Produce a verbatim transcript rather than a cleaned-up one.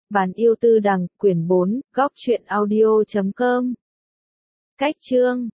Bàn yêu tư đằng, quyển bốn, góc truyện audio chấm com. Cách chương